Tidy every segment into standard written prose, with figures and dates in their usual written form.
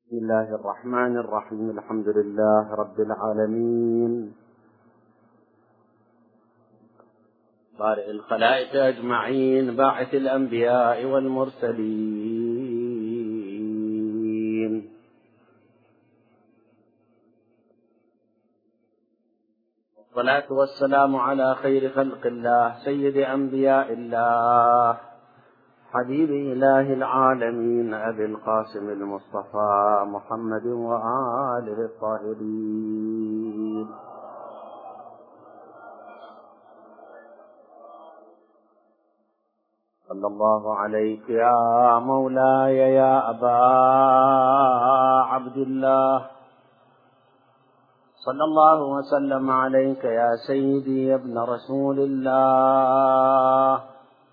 بسم الله الرحمن الرحيم. الحمد لله رب العالمين، بارئ الخلائق أجمعين، باعث الأنبياء والمرسلين، والصلاة والسلام على خير خلق الله، سيد أنبياء الله، حبيب إله العالمين، أبي القاسم المصطفى محمد وآله الطاهرين. صلى الله عليك يا مولاي يا أبا عبد الله، صلى الله وسلم عليك يا سيدي يا ابن رسول الله،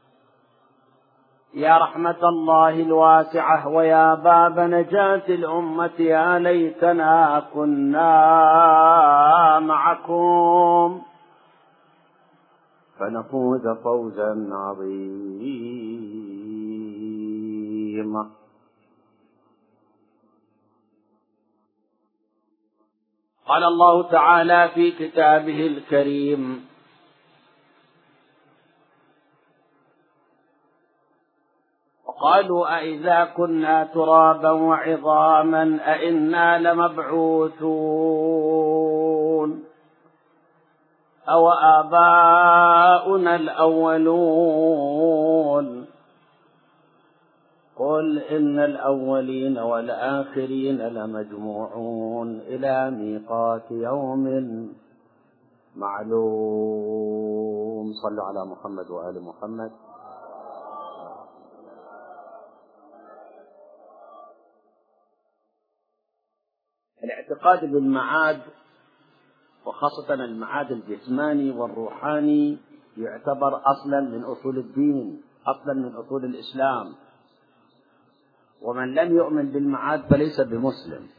يا رحمة الله الواسعة ويا باب نجاة الأمة، يا ليتنا كنا معكم فنفوز فوزا عظيما. قال الله تعالى في كتابه الكريم: وقالوا أإذا كنا ترابا وعظاما أإنا لمبعوثون أو آباؤنا الأولون قل إن الأولين والآخرين لمجموعون إلى ميقات يوم معلوم. صلوا على محمد وآل محمد. الاعتقاد بالمعاد، وخاصة المعاد الجسماني والروحاني، يعتبر أصلا من أصول الدين، أصلا من أصول الإسلام، ومن لم يؤمن بالمعاد فليس بمسلم.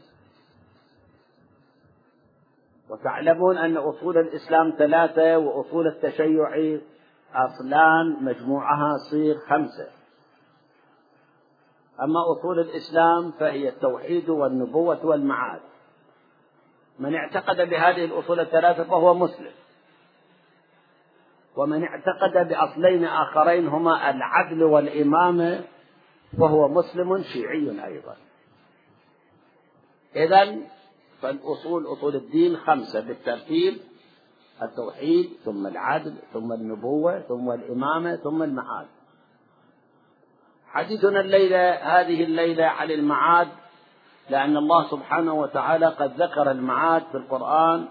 وتعلمون أن أصول الإسلام 3، وأصول التشيع أصلان مجموعها صيغ 5. أما أصول الإسلام فهي التوحيد والنبوة والمعاد. من اعتقد بهذه الأصول 3 فهو مسلم، ومن اعتقد بأصلين آخرين هما العدل والإمامة فهو مسلم شيعي أيضا. إذن فالأصول، أصول الدين 5 بالترتيب: التوحيد ثم العدل ثم النبوة ثم الإمامة ثم المعاد. حديثنا هذه الليلة عن المعاد، لأن الله سبحانه وتعالى قد ذكر المعاد في القرآن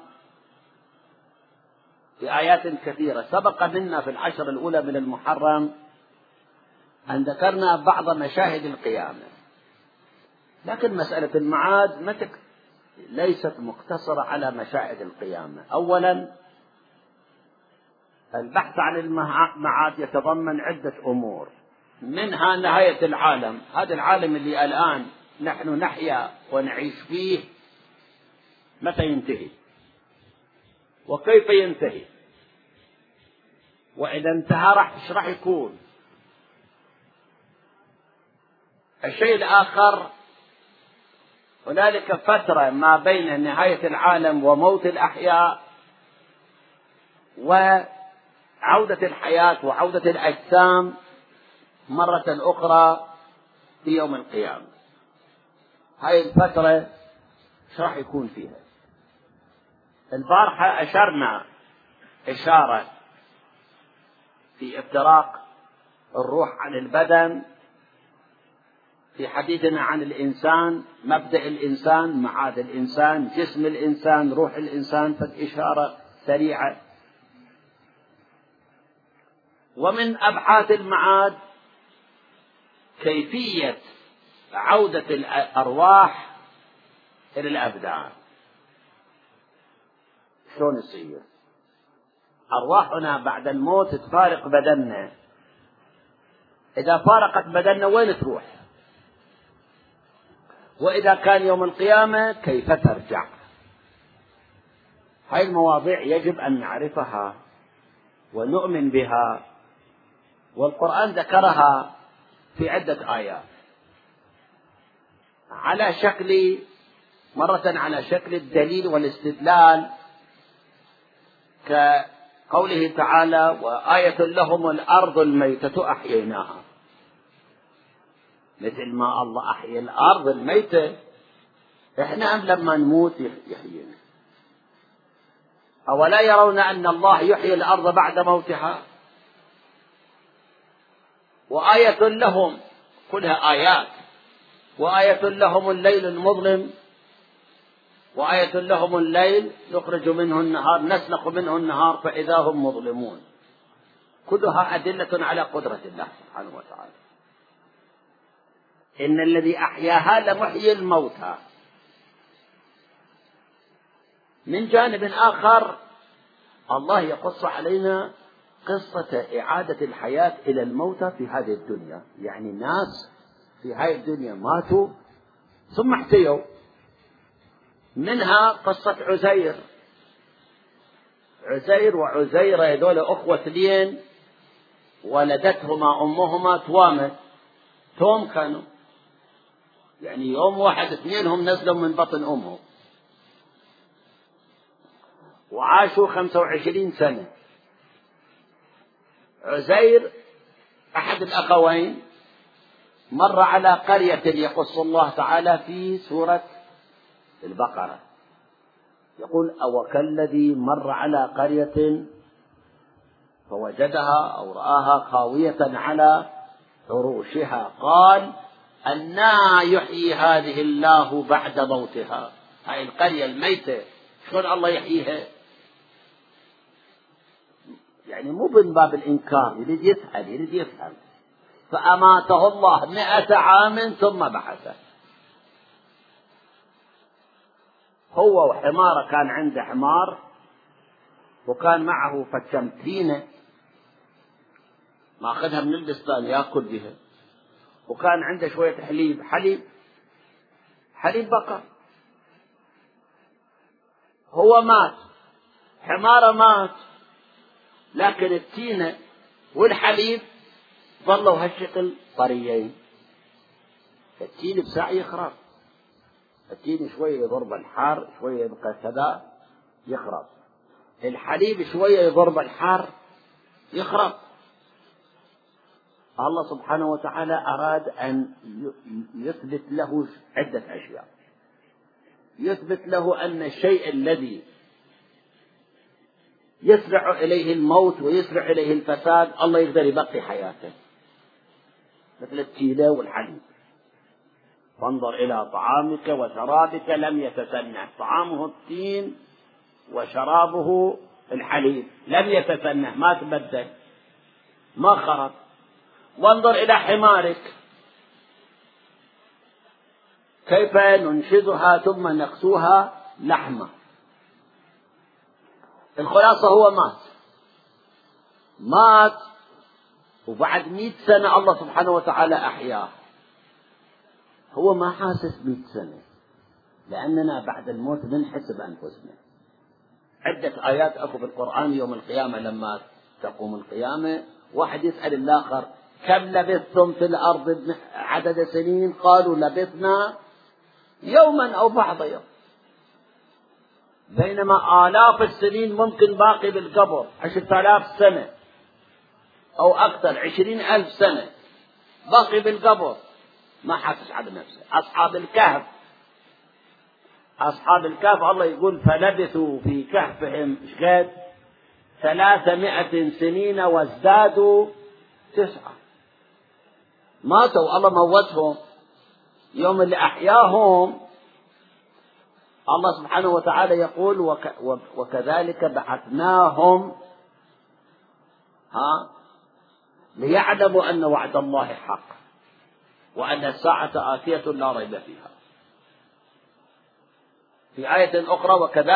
في آيات كثيرة. سبق منا في العشر الأولى من المحرم أن ذكرنا بعض مشاهد القيامة، لكن مسألة المعاد ليست مقتصرة على مشاهد القيامة. أولا، البحث عن المعاد يتضمن عدة أمور، منها نهاية العالم. هذا العالم اللي الآن نحن نحيا ونعيش فيه متى ينتهي وكيف ينتهي، وإذا انتهى ايش راح يكون. الشيء الآخر، هنالك فترة ما بين نهاية العالم وموت الأحياء وعودة الحياة وعودة الأجسام مرة أخرى في يوم القيامة. هاي الفترة ايش راح يكون فيها؟ البارحة أشرنا إشارة في افتراق الروح عن البدن في حديثنا عن الإنسان، مبدأ الإنسان، معاد الإنسان، جسم الإنسان، روح الإنسان، فإشارة سريعة. ومن أبحاث المعاد كيفية عودة الأرواح إلى الأبدان. شلون يصير؟ أرواحنا بعد الموت تفارق بدننا، إذا فارقت بدننا وين تروح؟ وإذا كان يوم القيامة كيف ترجع؟ هاي المواضيع يجب أن نعرفها ونؤمن بها، والقرآن ذكرها في عدة آيات. على شكل مرة على شكل الدليل والاستدلال، كقوله تعالى: وآية لهم الأرض الميتة أحييناها. مثل ما الله أحيي الأرض الميتة، إحنا لما نموت يحيينا. أولا يرون أن الله يحيي الأرض بعد موتها؟ وآية لهم، كلها آيات. وآية لهم الليل المظلم، وآية لهم الليل نخرج منه النهار، نسلخ منه النهار فإذا هم مظلمون. كلها أدلة على قدرة الله سبحانه وتعالى. إن الذي أحياها لمحيي الموتى. من جانب آخر الله يقص علينا قصة إعادة الحياة إلى الموتى في هذه الدنيا. يعني الناس في هذه الدنيا ماتوا ثم احتيوا. منها قصة عزير وعزيرة، هذول أخوة اثنين ولدتهما أمهما توم كانوا، يعني يوم واحد اثنينهم نزلوا من بطن أمه، وعاشوا 25 سنة. عزير أحد الأخوين مر على قرية يقص الله تعالى في سورة البقرة، يقول: أو كالذي مر على قرية فوجدها أو رآها خاوية على عروشها قال أنى يحيي هذه الله بعد موتها. هاي القرية الميتة شلون الله يحييها؟ يعني مو من باب الإنكار، يريد يسأل، يريد يفهم. فأماته الله 100 عام ثم بعثه. هو وحماره، كان عنده حمار وكان معه فتمتينة ماخذها من البستان يأكل بها، وكان عنده شوية حليب بقر. هو مات، حماره مات، لكن التينة والحليب ظلوا هالشكل طريين. التين بساعة يخرب، التين شوية يضرب الحار، شوية يبقى كذا يخرب. الحليب شوية يضرب الحار يخرب. الله سبحانه وتعالى أراد أن يثبت له عدة أشياء. يثبت له أن الشيء الذي يسرع إليه الموت ويسرع إليه الفساد الله يقدر يبقي حياته، مثل التيلة والحليب. فانظر إلى طعامك وشرابك لم يتسنه، طعامه التين وشرابه الحليب لم يتسنه، ما تبدل، ما خرب. وانظر إلى حمارك كيف ننشزها ثم نقسوها لحمة. الخلاصة هو مات وبعد 100 سنة الله سبحانه وتعالى أحياه. هو ما حاسس 100 سنة، لأننا بعد الموت ننحسب أنفسنا. عدة آيات أكو بالقرآن يوم القيامة، لما تقوم القيامة واحد يسأل الآخر: كم لبثتم في الأرض عدد سنين؟ قالوا لبثنا يوما أو بعض يوم. بينما آلاف السنين ممكن باقي بالقبر، 10,000 سنة أو أكثر، 20,000 سنة باقي بالقبر، ما حاسس على نفسه. أصحاب الكهف الله يقول: فلبثوا في كهفهم 300 سنين وازدادوا 9. ماتوا، الله موتهم. يوم اللي أحياهم الله سبحانه وتعالى يقول: وكذلك بعثناهم ليعلموا أن وعد الله حق وأن الساعة آتية لا ريب فيها. في آية أخرى: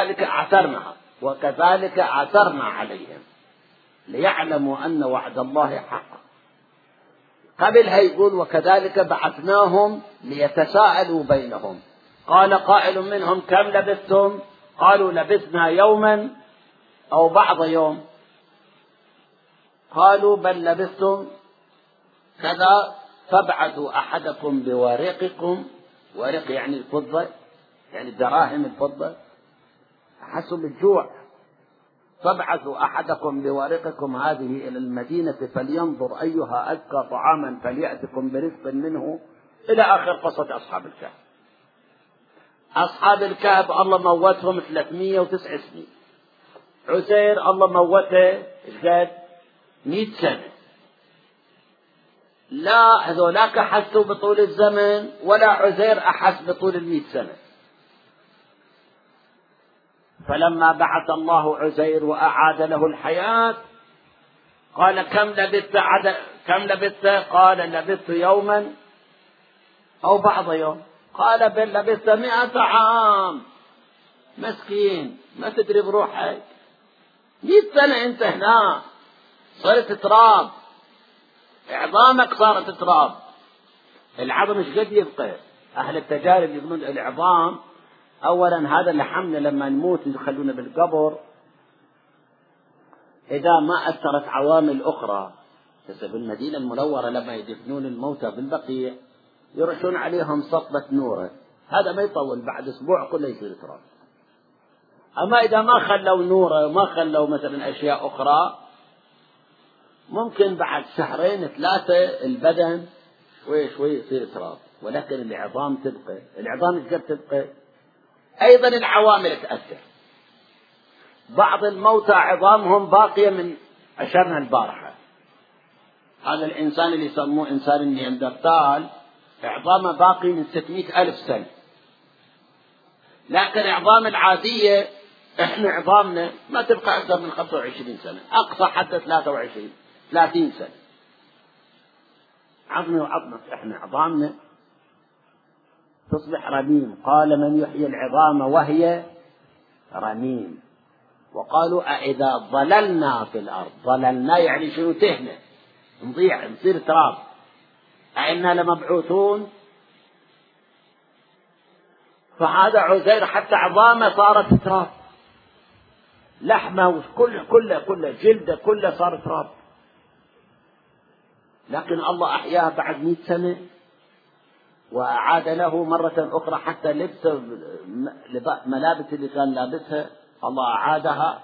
وكذلك عثرنا عليهم ليعلموا أن وعد الله حق. قبلها يقول: وكذلك بعثناهم ليتساءلوا بينهم قال قائل منهم: كم لبثتم؟ قالوا لبثنا يوما أو بعض يوم. قالوا: بل لبثتم كذا، فابعثوا أحدكم بورقكم ورق يعني الفضة، يعني دراهم الفضة. أحسوا بالجوع، فابعثوا أحدكم بورقكم هذه إلى المدينة فلينظر أيها أزكى طعاما فليأتكم برزق منه، إلى آخر قصة أصحاب الكهف. أصحاب الكهف الله موتهم 309 سنين. عزير الله موته قد 100 سنة. لا هذولاك حسوا بطول الزمن ولا عزير أحس بطول 100 سنة. فلما بعث الله عزير وأعاد له الحياة قال كم لبثت؟ قال لبثت يوما أو بعض يوم. قال بل لبثت 100 عام. مسكين ما تدري بروحك، 100 سنة أنت هنا صرت تراب، عظامك صارت تراب. العظم مش قد يبقى. أهل التجارب يقولون العظام أولا هذا لحمنا لما نموت يخلونا بالقبر، إذا ما أثرت عوامل أخرى. في المدينة المنورة لما يدفنون الموتى بالبقيع يرشون عليهم صفة نورة، هذا ما يطول، بعد أسبوع كله يصير تراب. أما إذا ما خلوا نورة وما خلوا مثلا أشياء أخرى ممكن بعد شهرين 3 البدن شوي شوي يصير تراب، ولكن العظام تبقى. العظام ايش قد تبقى؟ أيضا العوامل تأثر. بعض الموتى عظامهم باقية من أشرنا البارحة. هذا الإنسان اللي يسموه إنسان النياندرتال عظامه باقي من 600,000 سنة. لكن العظام العادية إحنا عظامنا ما تبقى أكثر من 25 سنة، أقصى حتى 30 سنة. عظمي وعظمك إحنا عظامنا تصبح رميم. قال من يحيي العظام وهي رميم. وقالوا أإذا ضللنا في الأرض، ضللنا يعني شنو؟ تهنا، نضيع، نصير تراب، أئنا لمبعوثون. فهذا عزير حتى عظامه صارت تراب، لحمه كله جلده كله صار تراب. لكن الله أحياه بعد 100 سنة وأعاد له مرة أخرى حتى لبس ملابس اللي كان لابسها الله أعادها.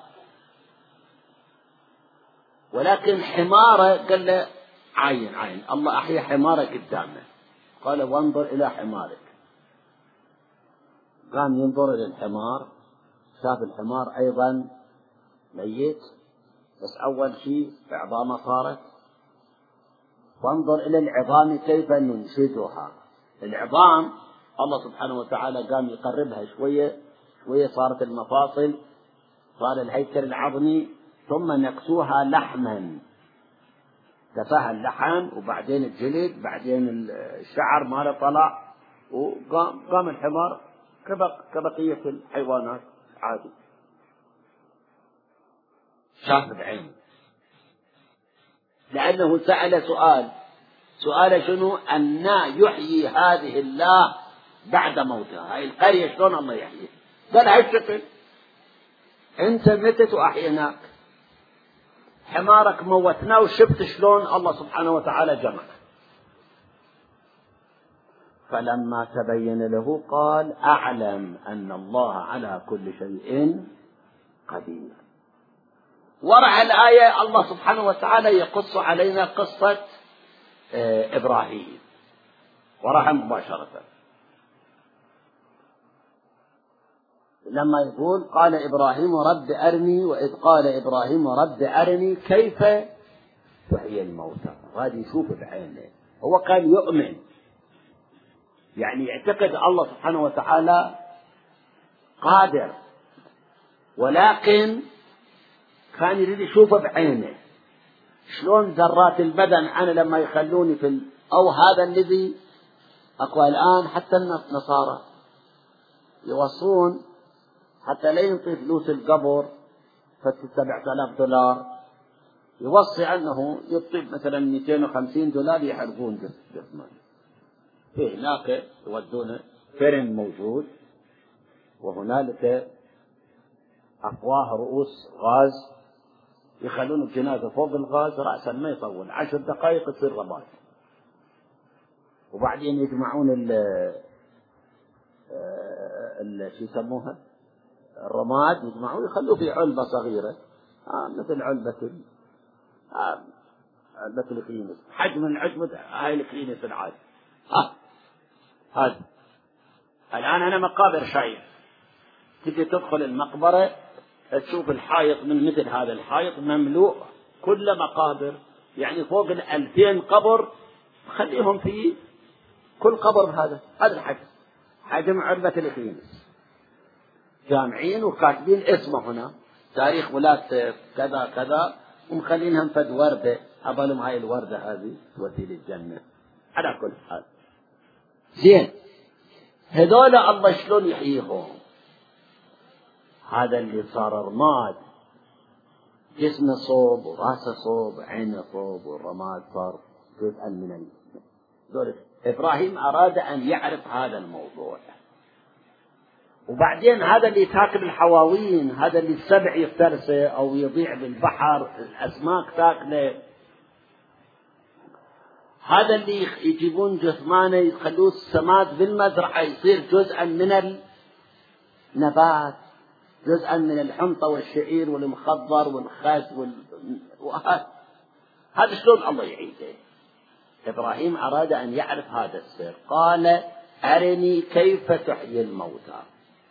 ولكن حماره قال له عين الله أحيا حماره قدامه. قال وانظر إلى حمارك. قام ينظر إلى الحمار، شاف الحمار أيضا ميت، بس أول شيء عظامه صارت. وانظر إلى العظام كيف ننشدها. العظام الله سبحانه وتعالى قام يقربها شوية شوية، صارت المفاصل، صار الهيكل العظمي، ثم نكسوها لحما، كساها اللحم وبعدين الجلد، بعدين الشعر ماله طلع، وقام الحمار كبقية الحيوانات عادي. شاف بعينه لأنه سأل سؤال شنو؟ أن يحيي هذه الله بعد موتها. هاي القرية شلون الله يحيي؟ قال هاي الشكل، أنت متت وأحيناك، حمارك موتناه وشفت شلون الله سبحانه وتعالى جمع. فلما تبين له قال أعلم أن الله على كل شيء قدير. ورع الآية الله سبحانه وتعالى يقص علينا قصة إبراهيم، ورعها مباشرة لما يقول قال إبراهيم رب أرني، وإذ قال إبراهيم رب أرني كيف تحيي الموتى. هذا يشوف بعينه، هو كان يؤمن، يعني يعتقد الله سبحانه وتعالى قادر، ولكن كان يريد يشوفه بعينه. شلون ذرات البدن أنا لما يخلوني أو هذا الذي أقوى الآن حتى النصارى يوصون حتى لا ينطي فلوس القبر $7,000 يوصي أنه يطيب مثلا $250 يحرقون جسمه. في هناك يودونه فرن موجود، وهنالك أفواه رؤوس غاز يخلون الجنازة فوق الغاز رأسا ما يطول 10 دقائق تصير رباط، وبعدين يجمعون شو يسموها الرماد، يجمعوه يخلوه في علبة صغيرة مثل علبة الكلينس، حجم من علبة هاي الكلينس العادي. هذا الآن أنا مقابر شايف، تجي تدخل المقبرة تشوف الحائط من مثل هذا الحائط مملوء كل مقابر، يعني فوق 2000 قبر، خليهم في كل قبر بهذا الحجم، حجم علبة الكلينس، جامعين وكاتبين اسمه هنا، تاريخ ولادته كذا كذا، ومخلينهم فد وردة، أبالهم هاي الوردة هذه تودي للجنة. على كل حال زين، هذول الله شلون يحييهم؟ هذا اللي صار رماد، جسمه صوب وراسه صوب، عينه صوب، والرماد صار جزءا من ذلك. إبراهيم أراد أن يعرف هذا الموضوع. وبعدين هذا اللي تاكل الحواوين، هذا اللي السبع يفترسه أو يضيع بالبحر، الأسماك تاكله، هذا اللي يجيبون جثمانه يخلوه السماد بالمزرعة يصير جزءا من النبات، جزءا من الحنطة والشعير والمخضر والخس هذا شلون الله يعيده؟ إبراهيم أراد أن يعرف هذا السر، قال أرني كيف تحيي الموتى.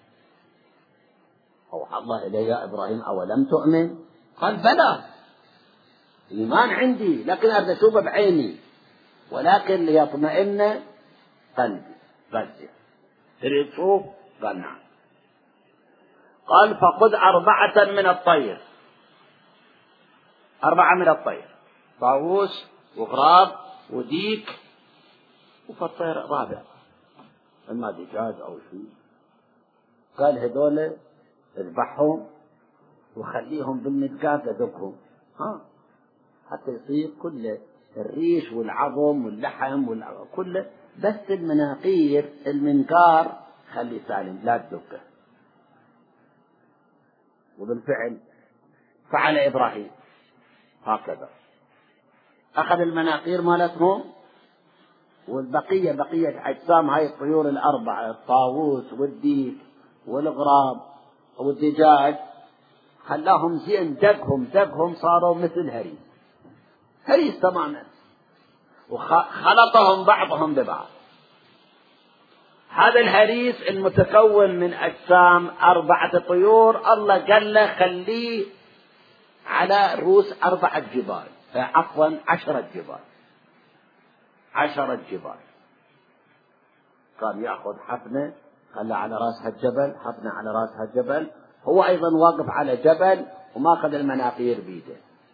أوحى الله إليه يا إبراهيم أولم تؤمن؟ قال بلى، إيمان عندي، لكن أريد أشوفه بعيني، ولكن ليطمئن قلبي. بس تريد تشوف؟ قال نعم. قال فخذ 4 من الطير، 4 من الطير، طاووس وغراب وديك وفطير رابع، إما دجاج أو شيء. قال هذول اذبحهم وخليهم بالمدقاق ذبحهم حتى يصير كل الريش والعظم واللحم كله، بس المناقير المنقار خلي سالم لا تدقه. وبالفعل فعل إبراهيم هكذا، أخذ المناقير مالتهم والبقية بقية أجسام هاي الطيور 4، الطاووس والديك والغراب والدجاج، خلاهم زين دقهم صاروا مثل هريس تماما، وخلطهم بعضهم ببعض. هذا الهريس المتكون من أجسام 4 طيور، الله قال له خليه على رؤوس 4 جبال، عفوا 10 جبال، 10 جبال. كان يأخذ حفنة خلى على رأسها الجبل، حفنة على رأسها الجبل، هو أيضا واقف على جبل وما أخذ المناقير بيده.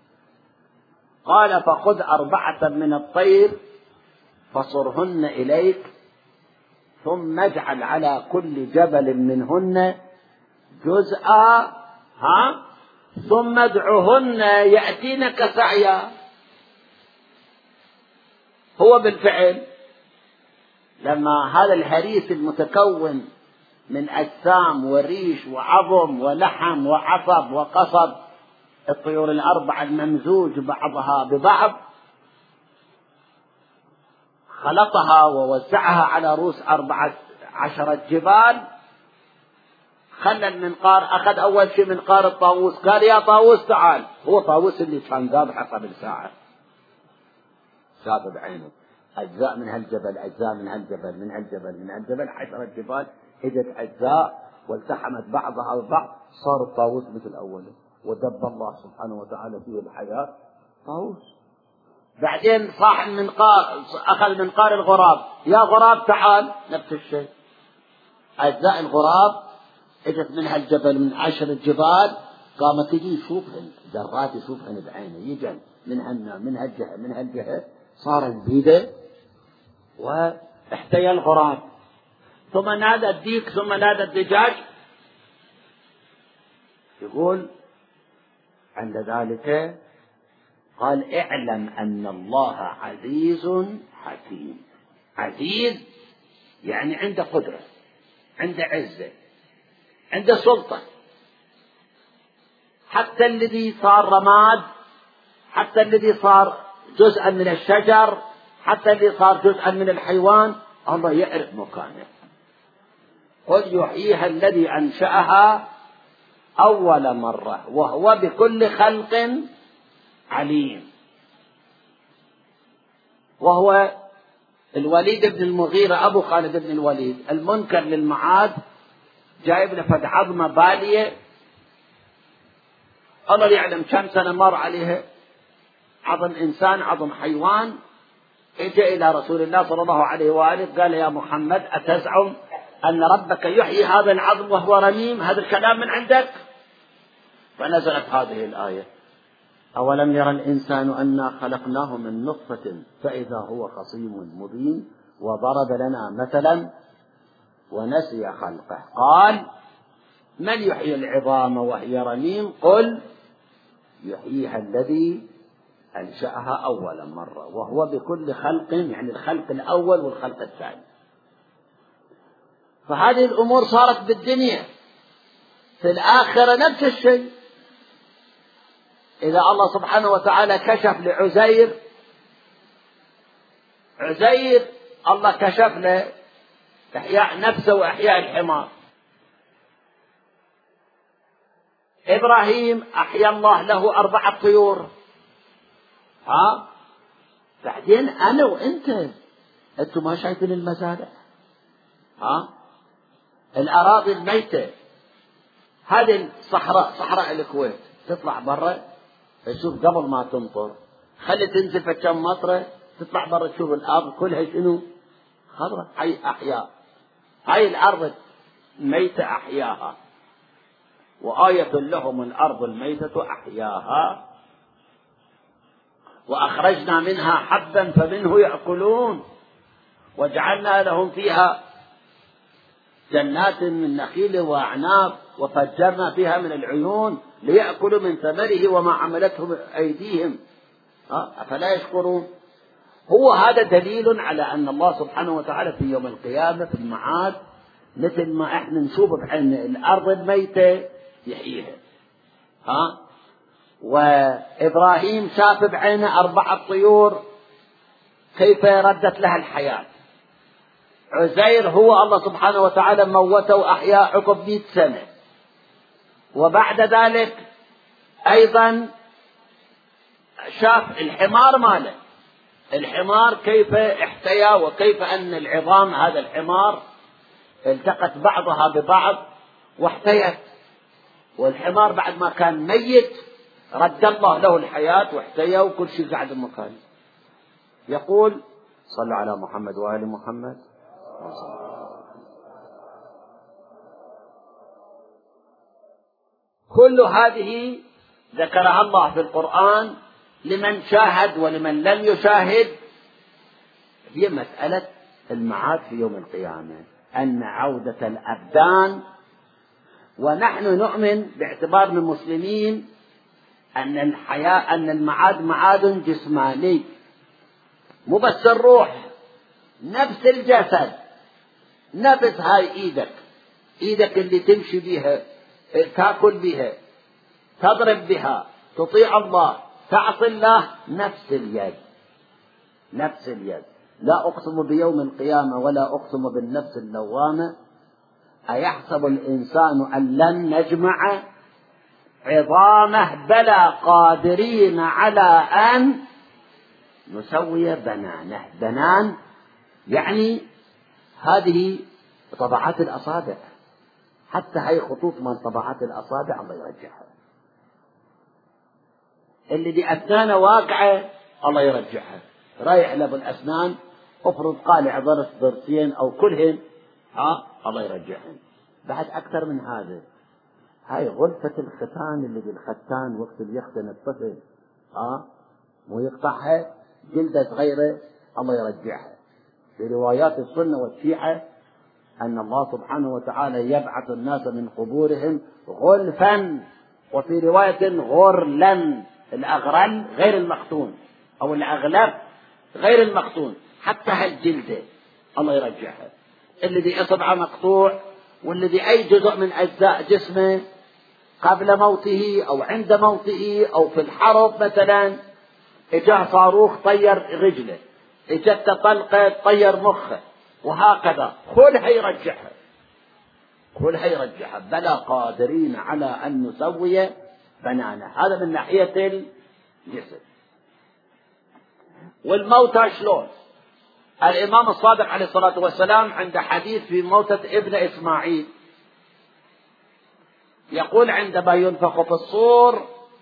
قال فخذ 4 من الطير فصرهن إليك، ثم اجعل على كل جبل منهن جزءا ثم ادعهن يأتينك سعيا. هو بالفعل لما هذا الهريس المتكون من أجسام وريش وعظم ولحم وعصب وقصب، الطيور 4 الممزوج بعضها ببعض، خلطها ووزعها على رؤوس 14 جبال، خلى المنقار، أخذ أول شيء منقار الطاووس، قال يا طاووس تعال. هو طاووس اللي كان ذابحه قبل ساعة، شاف بعينه أجزاء من هالجبل، أجزاء من هالجبل، من هالجبل، من هالجبل، 10 جبال إجت أجزاء والتحمت بعضها ببعض، صار الطاووس مثل أوله، ودب الله سبحانه وتعالى فيه الحياة طاووس. بعدين صاح المنقار، أخذ منقار الغراب، يا غراب تعال، نفس الشيء، أجزاء الغراب اجت من هالجبل، من 10 جبال، قامت تجي يشوفهن ذرات، يشوفهن بعينه، يجن من هالجهة من هالجهة، صار بيده واحتيا الغراب، ثم نادى الديك، ثم نادى الدجاج. يقول عند ذلك قال اعلم أن الله عزيز حكيم. عزيز يعني عنده قدرة، عنده عزة، عنده سلطة. حتى الذي صار رماد، حتى الذي صار جزءا من الشجر، حتى الذي صار جزءا من الحيوان، الله يعرف مكانه. قل يحييها الذي أنشأها أول مرة وهو بكل خلق عليم. وهو الوليد بن المغيرة أبو خالد بن الوليد المنكر للمعاد، جايب له فد عظمة بالية الله يعلم كم سنة مر عليها، عظم إنسان عظم حيوان. اجى إلى رسول الله صلى الله عليه وآله قال يا محمد أتزعم أن ربك يحيي هذا العظم وهو رميم؟ هذا الكلام من عندك؟ فنزلت هذه الآية أولم يرى الإنسان أنا خلقناه من نطفة فإذا هو خصيم مبين وضرب لنا مثلا ونسي خلقه قال من يحيي العظام وهي رميم قل يحييها الذي أنشأها أول مرة وهو بكل خلق، يعني الخلق الأول والخلق الثاني. فهذه الأمور صارت بالدنيا، في الآخرة نفس الشيء. إذا الله سبحانه وتعالى كشف لعزير، الله كشف له إحياء نفسه وإحياء الحمار. إبراهيم أحيا الله له 4 طيور. بعدين أنا وأنت، أنتم ما شايفين المزارع؟ الأراضي الميتة هذه صحراء الكويت، تطلع برا تشوف قبل ما تمطر، خلي تنزل في كم مطرة تطلع برا تشوف الأرض كلها شنو؟ خضرة. هاي أحياء، هاي الأرض ميتة أحياها. وآية لهم الأرض الميتة أحياها وأخرجنا منها حبا فمنه يأكلون وجعلنا لهم فيها جنات من نخيل وأعناب وفجرنا فيها من العيون ليأكلوا من ثمره وما عملته أيديهم أفلا يشكرون. هو هذا دليل على أن الله سبحانه وتعالى في يوم القيامة في المعاد مثل ما احنا نشوف بعين الأرض الميتة يحييها. وإبراهيم شاف بعينه 4 طيور كيف ردت لها الحياة. عزير هو الله سبحانه وتعالى موته وأحياه عقب 100 سنة. وبعد ذلك أيضا شاف الحمار ماله، الحمار كيف احتيا وكيف أن العظام هذا الحمار التقت بعضها ببعض واحتيت. والحمار بعد ما كان ميت رد الله له الحياة واحتيا وكل شيء قاعد بمكانه. يقول صلى على محمد وآل محمد. كل هذه ذكرها الله في القرآن لمن شاهد ولمن لم يشاهد. هي مسألة المعاد في يوم القيامة، أن عودة الأبدان. ونحن نؤمن باعتبارنا مسلمين أن الحياة، أن المعاد معاد جسماني، مو بس الروح، نفس الجسد، نفس هاي إيدك اللي تمشي بها، تأكل بها، تضرب بها، تطيع الله، تعصي الله، نفس اليد. لا أقسم بيوم القيامة ولا أقسم بالنفس اللوامة أيحسب الإنسان أن لن نجمع عظامه بلى قادرين على أن نسوي بنانه. بنان يعني هذه طبعات الأصابع، حتى هاي خطوط من طبعات الأصابع الله يرجعها. اللي بأسنانه واقعة الله يرجعها. رايح له بالأسنان افرض قالع ضرسين أو كلهن الله يرجعهن. بعد أكثر من هذا، هاي غرفة الختان اللي بالختان وقت اللي يختن الطفل مو يقطعها جلدة صغيرة الله يرجعها. في روايات السنة والشيعة أن الله سبحانه وتعالى يبعث الناس من قبورهم غلفا، وفي رواية غرلا. الأغرل غير المختون أو الأغلب غير المختون، حتى هالجلدة الله يرجعها. الذي إصبعه مقطوع والذي أي جزء من أجزاء جسمه قبل موته أو عند موته أو في الحرب مثلا إجاه صاروخ طير رجله، إجت طلقة طير مخه، وهكذا كلها يرجعها. كلها يرجحها، بلى قادرين على أن نسوي بنانا. هذا من ناحية الجسد. والموتى شلون؟ الإمام الصادق عليه الصلاة والسلام عند حديث في موتة ابن إسماعيل يقول: عندما ينفخ في الصور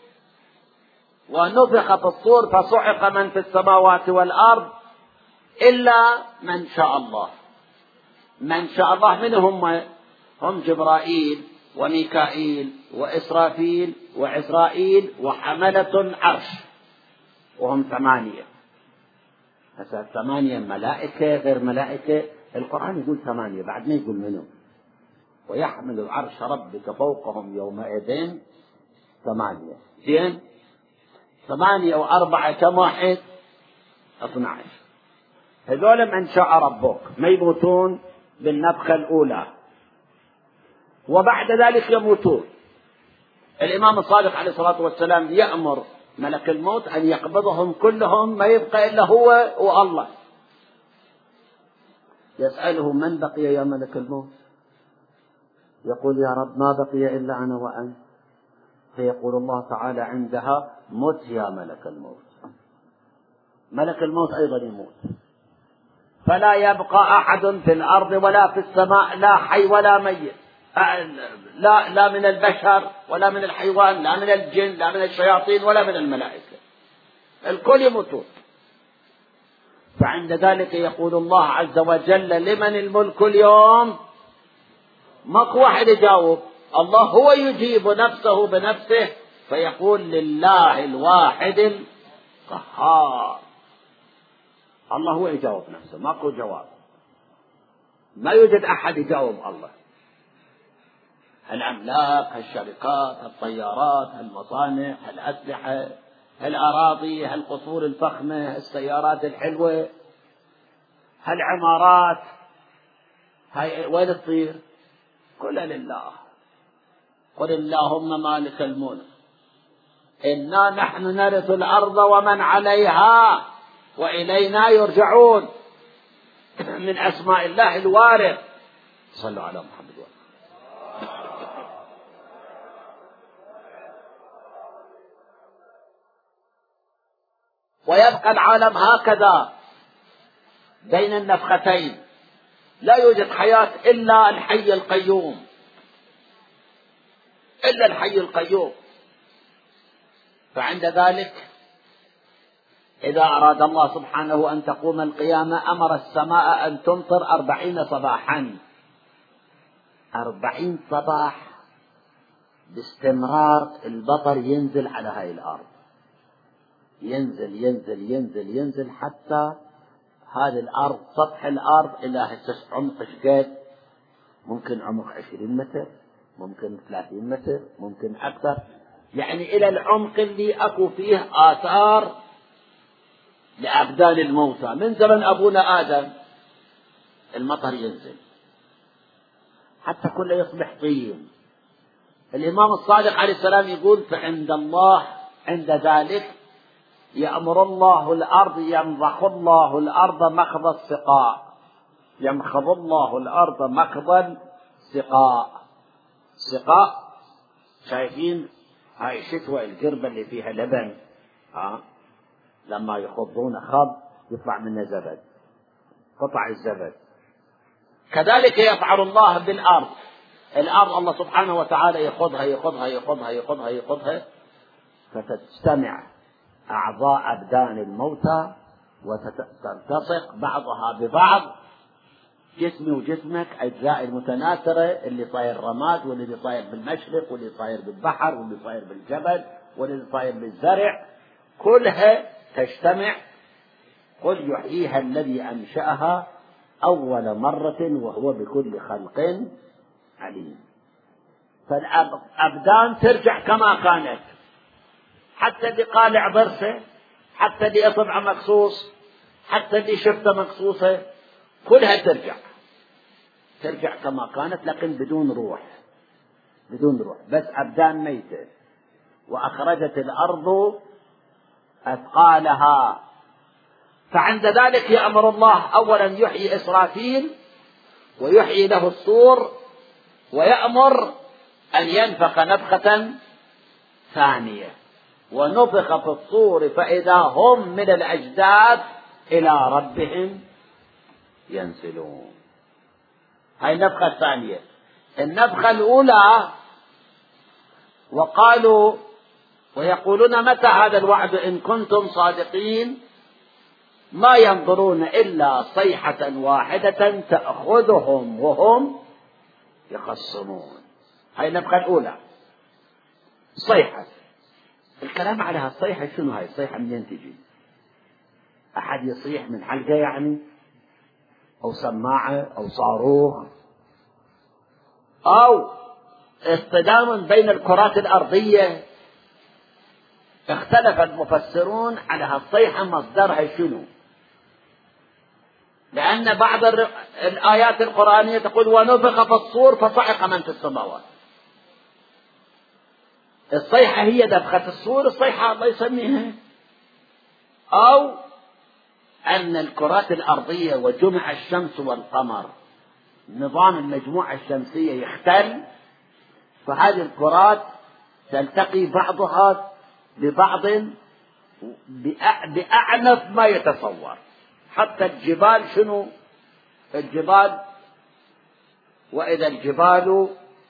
ونفخ في الصور فصعق من في السماوات والأرض إلا من شاء الله. من شاء الله من هم جبرائيل وميكائيل وإسرافيل وعزرائيل وحملة العرش، وهم 8. هسه 8 ملائكة غير ملائكة. القرآن يقول 8، بعد ما يقول منهم. ويحمل العرش ربك فوقهم يومئذ 8. زين، 8 و4 كم واحد؟ 12. هذول من شاء ربك ما يموتون بالنفخة الأولى، وبعد ذلك يموتون. الإمام الصادق عليه الصلاة والسلام يأمر ملك الموت أن يقبضهم كلهم، ما يبقى إلا هو والله. يسأله: من بقي يا ملك الموت؟ يقول: يا رب ما بقي إلا أنا وأنت. فيقول الله تعالى عندها: مت يا ملك الموت. ملك الموت أيضا يموت، فلا يبقى أحد في الأرض ولا في السماء، لا حي ولا ميت، لا من البشر ولا من الحيوان، لا من الجن، لا من الشياطين ولا من الملائكة، الكل يموتون. فعند ذلك يقول الله عز وجل: لمن الملك اليوم؟ ماكو واحد يجاوب. الله هو يجيب نفسه بنفسه فيقول: لله الواحد القهار. الله هو يجاوب نفسه، ماكو جواب، ما يوجد أحد يجاوب الله. الأملاك، الشركات، الطيارات، المصانع، الأسلحة، الأراضي، القصور الفخمة، السيارات الحلوة، العمارات، هاي وين تصير؟ كلها لله. قل اللهم مالك الملك إنا نحن نرث الأرض ومن عليها وإلينا يرجعون. من أسماء الله الوارث. صلوا على محمد وآله. ويبقى العالم هكذا بين النفختين، لا يوجد حياة إلا الحي القيوم، إلا الحي القيوم. فعند ذلك إذا أراد الله سبحانه أن تقوم القيامة أمر السماء أن تمطر 40 صباحا، 40 صباح باستمرار المطر ينزل على هاي الأرض، ينزل ينزل ينزل ينزل حتى هذه الأرض، سطح الأرض إلى عمق شقد، ممكن عمق 20 متر، ممكن 30 متر، ممكن أكثر، يعني إلى العمق اللي أكو فيه آثار لأبدان الموتى من زمن أبونا آدم. المطر ينزل حتى كله يصبح طين. الإمام الصادق عليه السلام يقول: فعند الله عند ذلك يأمر الله الأرض، يمضخ الله الأرض مخض السقاء، يمخض الله الأرض مخض السقاء. سقاء، شايفين هاي الشتوى القربة اللي فيها لبن، لما يخضون خض يطلع منه زبد، قطع الزبد. كذلك يفعل الله بالأرض. الأرض الله سبحانه وتعالى يخضها يخضها يخضها يخضها يخضها فتجتمع أعضاء أبدان الموتى وتلتصق بعضها ببعض. جسمي وجسمك أجزاء المتناثرة، اللي صاير رماد، واللي صاير بالمشرق، واللي صاير بالبحر، واللي صاير بالجبل، واللي صاير بالزرع، كلها تجتمع. قل يحييها الذي أنشأها أول مرة وهو بكل خلق عليم. فالأبدان ترجع كما كانت، حتى اللي قالع ضرسه، حتى اللي أصبع مقصوص، حتى اللي شفته مقصوصة، كلها ترجع كما كانت، لكن بدون روح، بدون روح، بس أبدان ميتة. وأخرجت الأرض أثقالها. فعند ذلك يأمر الله أولا يحيي إسرافيل ويحيي له الصور ويأمر أن ينفخ نفخة ثانية، ونفخ في الصور فإذا هم من الأجداث إلى ربهم ينسلون. هاي النفخة الثانية. النفخة الأولى وقالوا ويقولون متى هذا الوعد إن كنتم صادقين، ما ينظرون إلا صيحة واحدة تأخذهم وهم يخصمون. هاي النفخة الأولى صيحة. الكلام على هالصيحة شنو؟ هاي الصيحة منين تجي؟ أحد يصيح من حلقة يعني، أو سماعة أو صاروخ، أو اصطدام بين الكرات الأرضية؟ اختلف المفسرون على هالصيحة مصدرها شنو، لأن بعض الآيات القرآنية تقول ونفخ في الصور فصعق من في السماوات. الصيحة هي نفخة الصور، الصيحة الله يسميها، أو أن الكرات الأرضية وجمع الشمس والقمر، نظام المجموعة الشمسية يختل، فهذه الكرات تلتقي بعضها ببعض بأعنف ما يتصور. حتى الجبال شنو؟ الجبال وإذا الجبال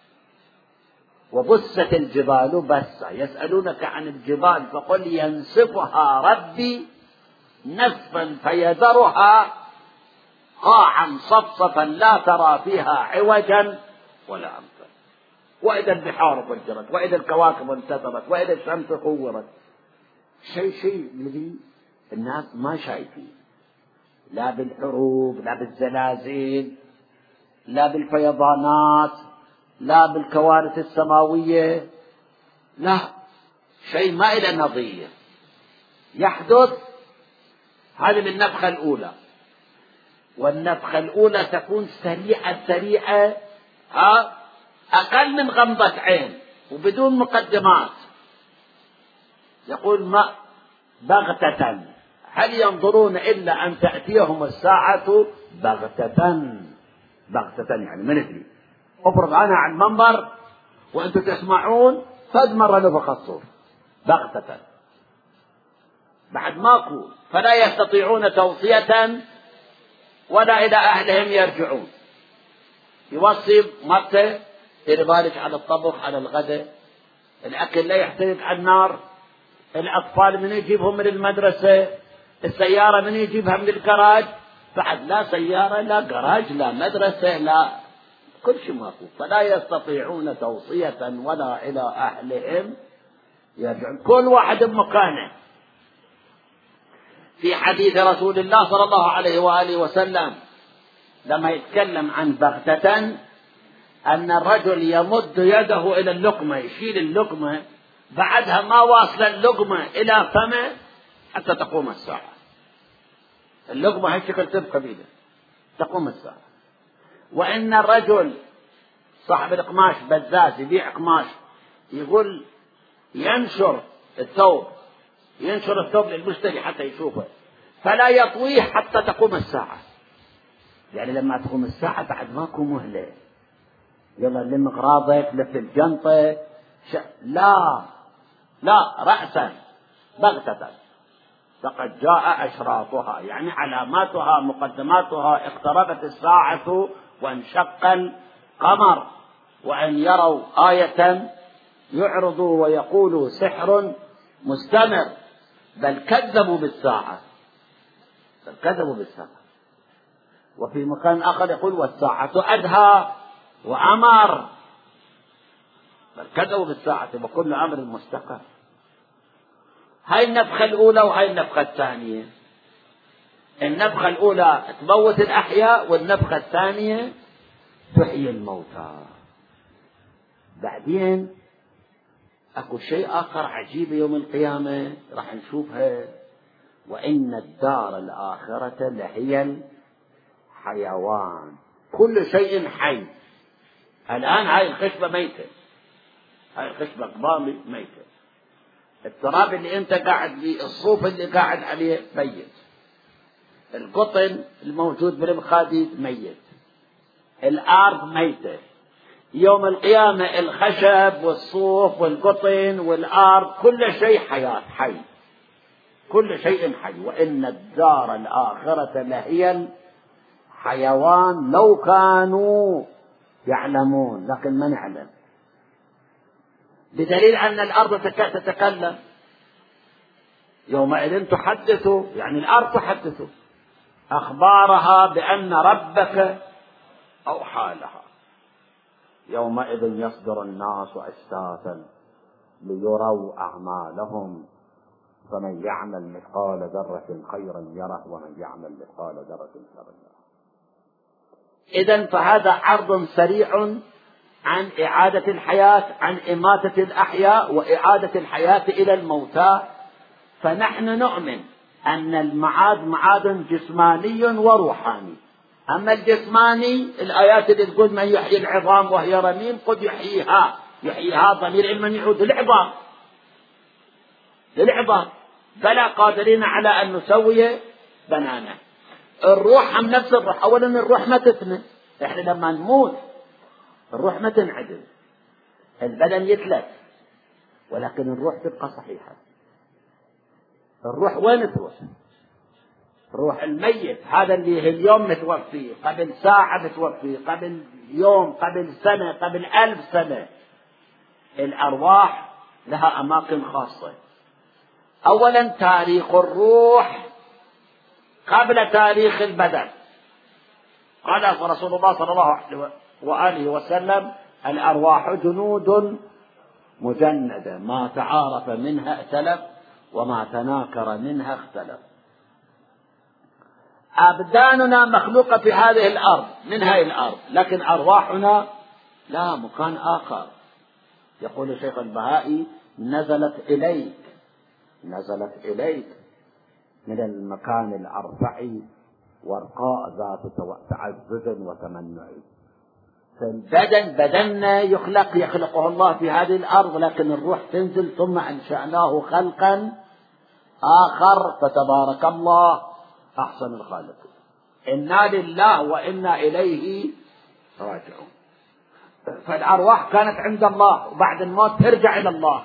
وبست الجبال بسا، يسألونك عن الجبال فقل ينسفها ربي نسفا فيذرها قاعا صفصفا لا ترى فيها عوجا ولا أمتا. وإذا البحار فجرت، وإذا الكواكب انتثرت، وإذا الشمس كورت. شيء الذي الناس ما شايفين، لا بالحروب، لا بالزلازل، لا بالفيضانات، لا بالكوارث السماوية، لا، شيء ما إلى نظير يحدث. هذه النفخة الأولى. والنفخة الأولى تكون سريعة أقل من غمضة عين وبدون مقدمات. يقول ما بغتة، هل ينظرون إلا أن تأتيهم الساعة بغتة. بغتة يعني ما ندري، افرض أنا على المنبر وأنتم تسمعون فد مرة نفخ الصور بغتة، بعد ماكو، فلا يستطيعون توصية ولا إلى أهلهم يرجعون. يوصي متى دير بالك على الطبخ، على الغداء، الأكل لا يحترق على النار، الأطفال من يجيبهم من المدرسة، السيارة من يجيبها من الجراج، بعد لا سيارة لا جراج لا مدرسة لا كل شيء ماكو، فلا يستطيعون توصية ولا إلى أهلهم يرجعون، كل واحد بمكانه. في حديث رسول الله صلى الله عليه وآله وسلم لما يتكلم عن بغتة أن الرجل يمد يده إلى اللقمة، يشيل اللقمة، بعدها ما واصل اللقمة إلى فمه حتى تقوم الساعة. اللقمة هالشكل تبقى بيده تقوم الساعة. وإن الرجل صاحب القماش بزاز يبيع قماش، يقول ينشر الثوب للمشتري حتى يشوفه، فلا يطويه حتى تقوم الساعة. يعني لما تقوم الساعة بعد ماكو مهلة، يلا لم اغراضك لف الجنطة لا رأسا بغتة، فقد جاء أشراطها، يعني علاماتها مقدماتها. اقتربت الساعة وانشق القمر، وأن يروا آية يعرضوا ويقولوا سحر مستمر، بل كذبوا بالساعة. وفي مكان آخر يقول والساعة أدهى وأمر، بل كذبوا بالساعة وكل أمر مستقر. هاي النفخة الأولى وهاي النفخة الثانية. النفخة الأولى تموت الأحياء، والنفخة الثانية تحيي الموتى. بعدين أكو شيء آخر عجيب يوم القيامة راح نشوفها، وإن الدار الآخرة لهي الحيوان، كل شيء حي. الآن هاي الخشبة ميتة، هاي الخشبة قبامي ميتة، التراب اللي أنت قاعد فيه، الصوف اللي قاعد عليه ميت، القطن الموجود بالمخاديد ميت، الأرض ميتة، يوم القيامة الخشب والصوف والقطن والأرض كل شيء حياة حي، كل شيء حي. وإن الدار الآخرة لهي الحيوان لو كانوا يعلمون، لكن ما نعلم، بدليل أن الأرض تتكلم يومئذ، تحدث يعني الأرض تحدث أخبارها بأن ربك أوحى لها. يومئذ يصدر الناس أشتاتا ليروا أعمالهم فمن يعمل مثقال ذرة خيرا يره ومن يعمل مثقال ذرة شرا يره. إذن فهذا عرض سريع عن إعادة الحياة، عن إماتة الأحياء وإعادة الحياة إلى الموتى. فنحن نؤمن أن المعاد معاد جسماني وروحاني. أما الجسماني الآيات اللي تقول من يحيي العظام وهي رميم قد يحييها ضمير من يعود للعظام فلا قادرين على أن نسوي بنانه. الروح هم نفس الروح. أولا الروح ما تفنى، إحنا لما نموت الروح ما تنعدم، البدن يتلف ولكن الروح تبقى صحيحة. الروح وين تروح؟ روح الميت هذا اللي اليوم متوفي، قبل ساعة متوفي، قبل يوم، قبل سنة، قبل 1000 سنة. الأرواح لها أماكن خاصة. أولا تاريخ الروح قبل تاريخ البدن. قال رسول الله صلى الله عليه وآله وسلم الأرواح جنود مجندة ما تعارف منها ائتلف وما تناكر منها اختلف. أبداننا مخلوقة في هذه الأرض، من هذه الأرض، لكن أرواحنا لا مكان آخر. يقول الشيخ البهائي نزلت إليك من المكان الأرفع وارقاء ذات تعزز وتمنع. فالبدن بدننا يخلقه الله في هذه الأرض، لكن الروح تنزل ثم أنشأناه خلقا آخر فتبارك الله أحسن الخالقين. إنا لله وإنا إليه راجعون. فالأرواح كانت عند الله وبعد الموت ترجع إلى الله،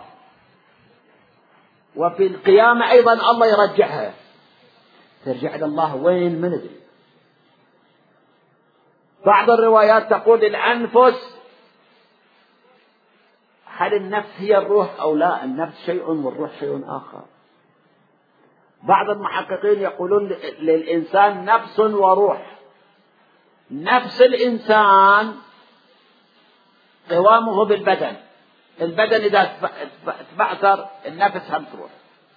وفي القيامة أيضا الله يرجعها ترجع إلى الله. وين؟ ما ندري. بعض الروايات تقول الأنفس، هل النفس هي الروح أو لا؟ النفس شيء والروح شيء آخر. بعض المحققين يقولون للإنسان نفس وروح. نفس الإنسان قوامه بالبدن، البدن إذا تبعثر النفس هم تروح،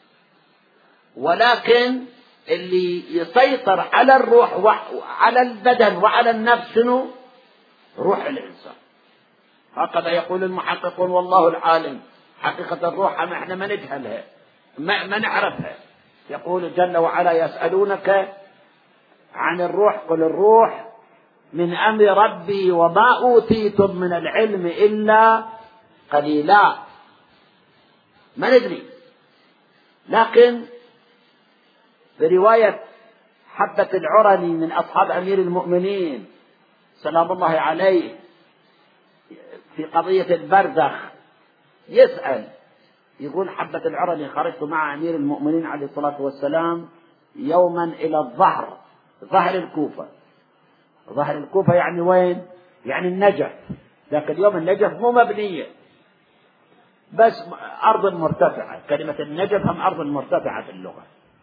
ولكن اللي يسيطر على الروح وعلى البدن وعلى النفس شنو؟ روح الإنسان. هكذا يقول المحققون والله العالم. حقيقة الروح احنا ما نجهلها ما نعرفها. يقول جل وعلا يسألونك عن الروح قل الروح من أمر ربي وما أوتيتم من العلم إلا قليلا. ما ندري. لكن برواية حبة العرني من أصحاب أمير المؤمنين سلام الله عليه في قضية البرزخ يسأل، يقول حبة العرني خرجت مع أمير المؤمنين عليه الصلاة والسلام يوما إلى ظهر الكوفة. ظهر الكوفة يعني وين؟ يعني النجف. لكن اليوم النجف مو مبنية بس أرض مرتفعة. كلمة النجف هم أرض مرتفعة في اللغة.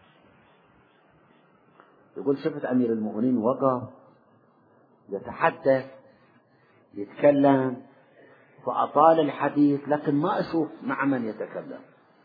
يقول شفت أمير المؤمنين وقف يتحدث يتكلم فأطال الحديث، لكن ما أشوف مع من يتكلم.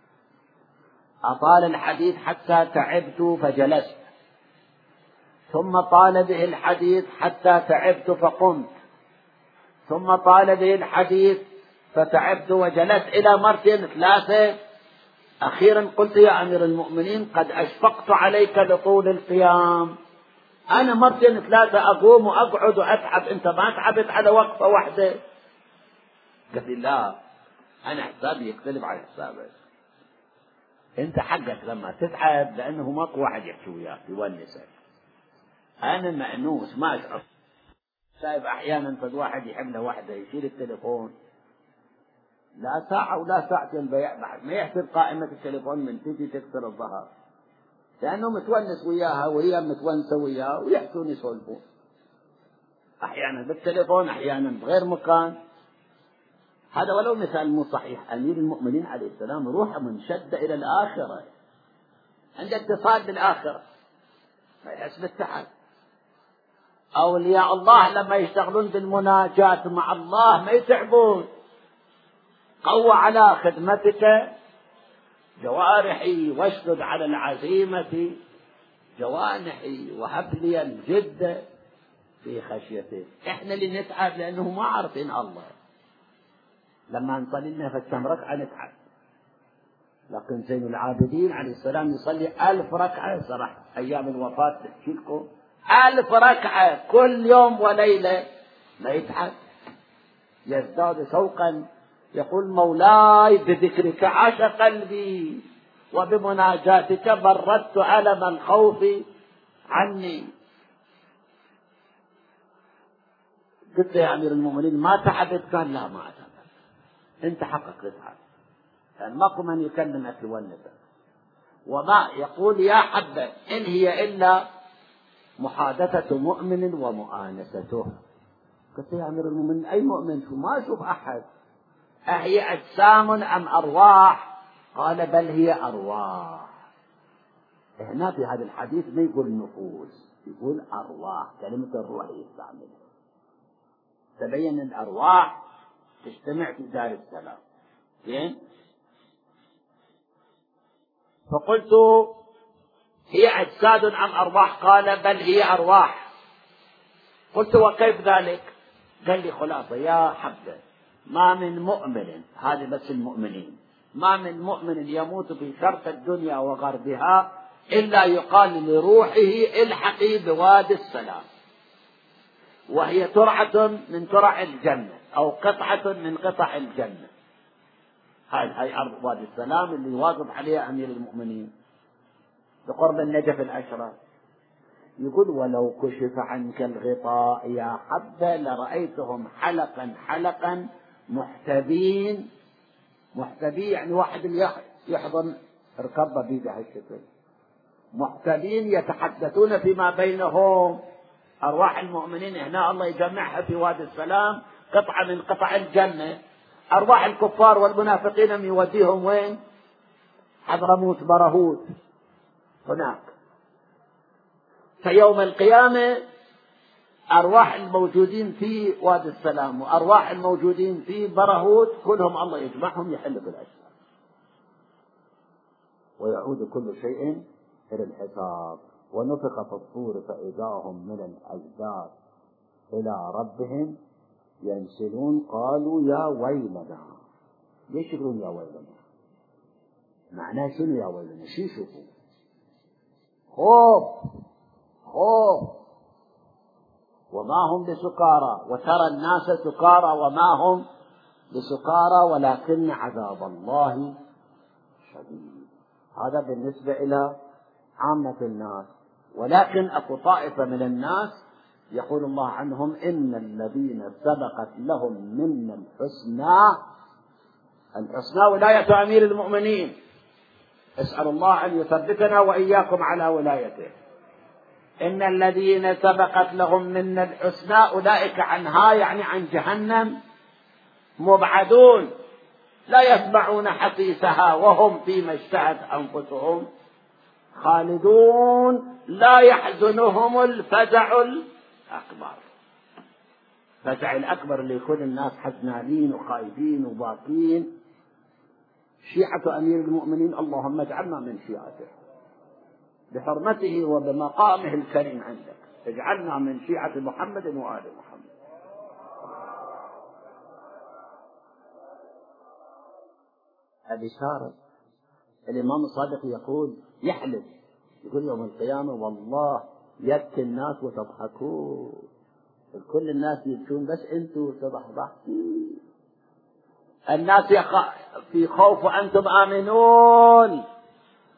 أطال الحديث حتى تعبت فجلست، ثم طال به الحديث حتى تعبت فقمت، ثم طال به الحديث فتعبت وجلست إلى مرتين 3. أخيرا قلت يا أمير المؤمنين قد أشفقت عليك لطول القيام. أنا مرتين 3 أقوم وأقعد وأتعب، أنت ما تعبت على وقفة واحدة. قلت لا، أنا حسابي يختلف عن حسابك. أنت حقك لما تتعب لأنه ماكو واحد يحكي وياك يونسك. أنا مأنوس ما أشعر. شايف أحيانا فد واحد يحب له واحدة يشيل التليفون لا ساعة ولا ساعتين بعد ما يحسب قائمة التليفون من تجي تكسر الظهر، لأنه متونس وياها وهي متونسة وياه ويحسون يسولفون أحيانا بالتليفون أحيانا بغير مكان. هذا ولو مثال مو صحيح. أمير المؤمنين عليه السلام روحه منشدة إلى الآخرة، عنده اتصال بالآخرة ما يحس بالتعب. أولياء الله لما يشتغلون بالمناجاة مع الله ما يتعبون. قوى على خدمتك جوارحي واشدد على العزيمة جوانحي وهب لي الجد في خشيته. احنا اللي نتعب لأنه ما عارفين الله. لما نصلي لنا في كم ركعة نتعب، لكن زين العابدين عليه السلام يصلي 1000 ركعة. صراحة أيام الوفاة تحكي لكم 1000 ركعة كل يوم وليلة ما يتعب، يزداد شوقا. يقول مولاي بذكرك عاش قلبي وبمناجاتك بردت ألم الخوف عني. قلت يا أمير المؤمنين ما تعبت؟ قال لا ما تعبت. انت حقك تتعب، يعني ماكو من يكلمك يونسك. وما يقول يا حبة إن هي إلا محادثة مؤمن ومؤانسته. قلت يا أمير المؤمنين أي مؤمن؟ شو ما أشوف أحد. أهي أجسام أم أرواح؟ قال بل هي أرواح. هنا في هذا الحديث ما يقول نفوس، يقول أرواح، كلمة الروح يستعملها. تبين الأرواح تجتمع في دار السلام. زين. فقلت هي أجساد أم أرواح؟ قال بل هي أرواح. قلت وكيف ذلك؟ قال لي خلاصة يا حبة ما من مؤمن، هذه بس المؤمنين، ما من مؤمن يموت في شرق الدنيا وغربها إلا يقال لروحه الحقي بوادي السلام، وهي ترعة من ترع الجنة أو قطعة من قطع الجنة. هاي أرض وادي السلام اللي يواظب عليها أمير المؤمنين بقرب النجف الأشرف. يقول ولو كشف عنك الغطاء يا حبة لرأيتهم حلقا حلقا محتبين. محتبي يعني واحد يحضن ركبه بيده هالشكل. محتبين يتحدثون فيما بينهم. أرواح المؤمنين هنا الله يجمعها في وادي السلام قطعة من قطع الجنة. أرواح الكفار والمنافقين يوديهم وين؟ حضرموت برهوت هناك. فيوم القيامة أرواح الموجودين في وادي السلام وأرواح الموجودين في برهوت كلهم الله يجمعهم يحل بالأجسام، ويعود كل شيء إلى الحساب. ونفخ في الصور فإذا هم من الأجداث إلى ربهم ينسلون. قالوا يا ويلنا. ليش يقولون يا ويلنا؟ معناه شنو يا ويلنا؟ شو يشوفوا؟ خوف خوف. وما هم بسكارى وترى الناس سكارى وما هم بسكارى ولكن عذاب الله شديد. هذا بالنسبة إلى عامة الناس. ولكن أكو طائفة من الناس يقول الله عنهم إن الذين سبقت لهم منا الحسنى ولاية أمير المؤمنين. اسأل الله أن يثبتنا وإياكم على ولايته. إن الذين سبقت لهم منا الحسنى أولئك عنها يعني عن جهنم مبعدون لا يسمعون حسيسها وهم فيما اشتهت أنفسهم خالدون لا يحزنهم الفزع الأكبر. الفزع الأكبر اللي يكون الناس حزنانين وخايفين وباكين. شيعة أمير المؤمنين اللهم اجعلنا من شيعته بحرمته وبمقامه الكريم عندك. اجعلنا من شيعة محمد وآل محمد. البشارة الإمام الصادق يقول يحلف يقول يوم القيامة والله يبكي الناس وتضحكون. كل الناس يبكون بس أنتم تضحكون. الناس في خوف وأنتم آمنون.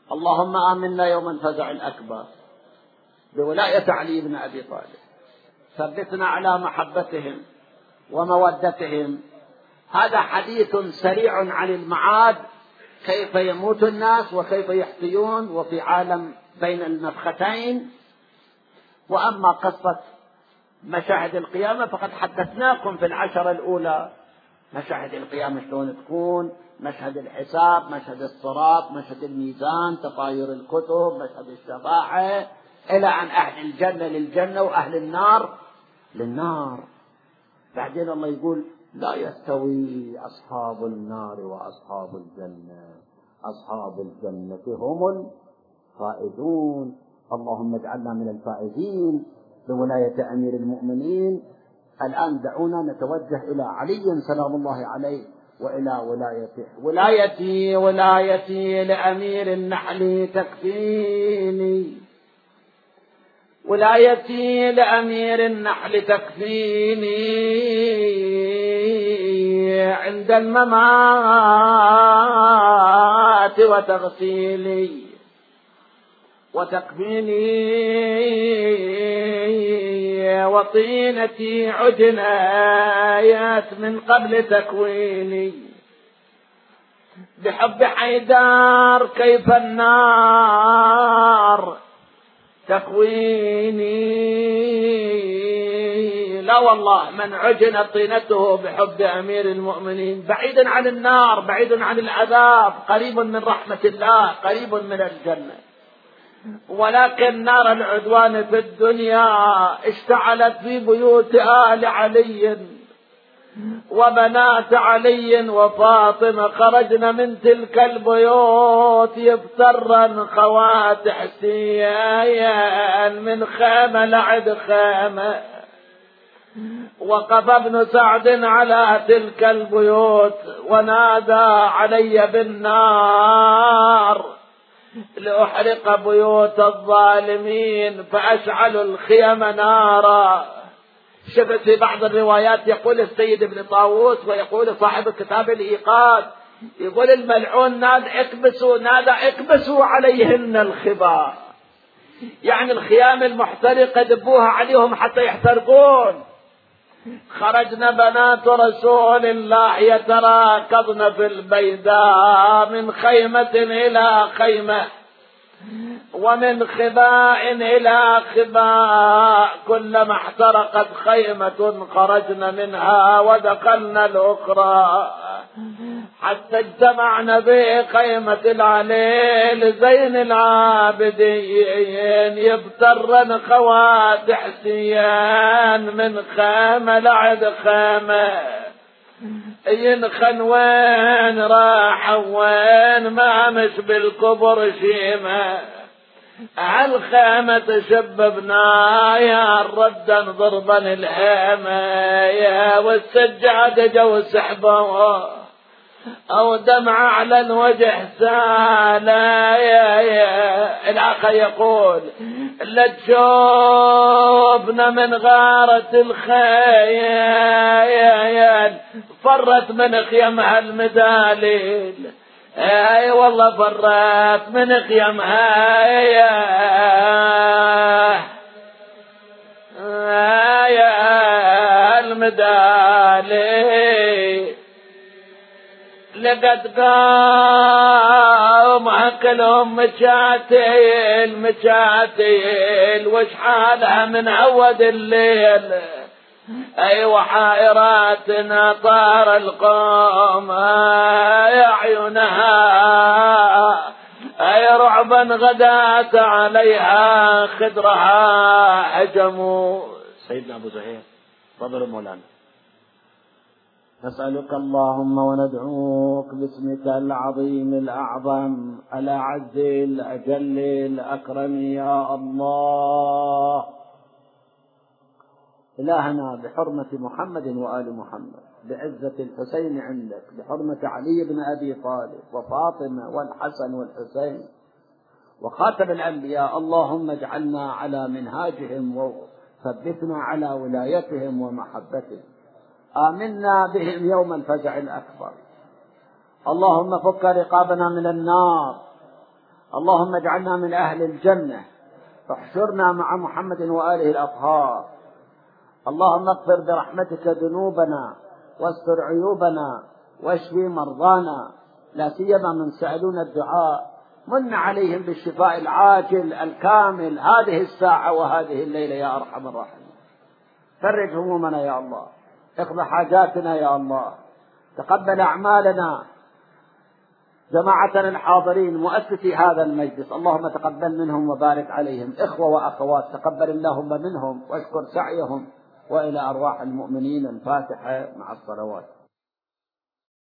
اللهم آمنا يوم الفزع الأكبر بولاية علي بن أبي طالب. ثبتنا على محبتهم ومودتهم. هذا حديث سريع عن المعاد، كيف يموت الناس وكيف يحيون وفي عالم بين النفختين. وأما قصة مشاهد القيامة فقد حدثناكم في العشرة الأولى مشاهد القيامة شلون تكون، مشهد الحساب، مشهد الصراط، مشهد الميزان، تطاير الكتب، مشهد الشفاعة، إلى أن أهل الجنة للجنة وأهل النار للنار. بعدين الله يقول لا يستوي أصحاب النار وأصحاب الجنة، أصحاب الجنة هم الفائزون. اللهم اجعلنا من الفائزين بولاية أمير المؤمنين. الآن دعونا نتوجه إلى علي سلام الله عليه وإلى ولايته. ولايتي لأمير النحل تكفيني، ولايتي لأمير النحل تكفيني عند الممات وتكفيني وطينتي عجنايات من قبل تكويني. بحب حيدار كيف النار تكويني. لا والله، من عجن طينته بحب أمير المؤمنين بعيد عن النار، بعيد عن العذاب، قريب من رحمة الله، قريب من الجنة. ولكن نار العدوان في الدنيا اشتعلت في بيوت آل علي وبنات علي وفاطمة، خرجن من تلك البيوت يفترن خوات حسين من خيمة لعد خيمة. وقف ابن سعد على تلك البيوت ونادى علي بالنار لأحرق بيوت الظالمين، فأشعلوا الخيم نارا. شفت في بعض الروايات يقول السيد ابن طاووس ويقول صاحب كتاب الإيقاظ، يقول الملعون نادى اكبسوا عليهن الخبا، يعني الخيام المحترقة دبوها عليهم حتى يحترقون. خرجنا بنات رسول الله يتراكضن في البيداء من خيمة إلى خيمة ومن خباء إلى خباء، كلما احترقت خيمة خرجنا منها ودخلنا الأخرى، حتى اجتمعنا في خيمة العليل زين العابدين يبترن خوات حسيان من خيمة لعد خيمة. ينخن وين راح وين ما مش بالكبر شيمة، عالخيمة شببنا يا ردا ضربا الهيمة، يا والسجادة جو سحبه أو دمع على الوجه سالا. يا الآخر يقول لا تشوفنا من غارة الخيال فرت من خيمها المداليل. اي والله فرت من خيمها يا المداليل. لقد قام أكلهم مشاتيل وش حالها من عود الليل. أي وحائراتنا طار القوم أعينها، أي رعبا غدات عليها خدرها هجموا. سيدنا أبو زهير فضل مولانا. نسألك اللهم وندعوك باسمك العظيم الأعظم الأعز الأجل الأكرم يا الله إلهنا، بحرمة محمد وآل محمد، بعزة الحسين عندك، بحرمة علي بن أبي طالب وفاطمة والحسن والحسين وخاتم الأنبياء، اللهم اجعلنا على منهاجهم وثبتنا على ولايتهم ومحبتهم. آمنا بهم يوم الفزع الأكبر. اللهم فك رقابنا من النار، اللهم اجعلنا من أهل الجنة، احشرنا مع محمد وآله الأطهار. اللهم اغفر برحمتك ذنوبنا واستر عيوبنا واشفي مرضانا، لا سيما من سألون الدعاء. من عليهم بالشفاء العاجل الكامل هذه الساعة وهذه الليلة يا أرحم الراحمين. فرج همومنا يا الله، اقض حاجاتنا يا الله، تقبل أعمالنا. جماعتنا الحاضرين مؤسسي هذا المجلس اللهم تقبل منهم وبارك عليهم، إخوة وأخوات تقبل اللهم منهم واشكر سعيهم، وإلى أرواح المؤمنين. الفاتحة مع الصلوات.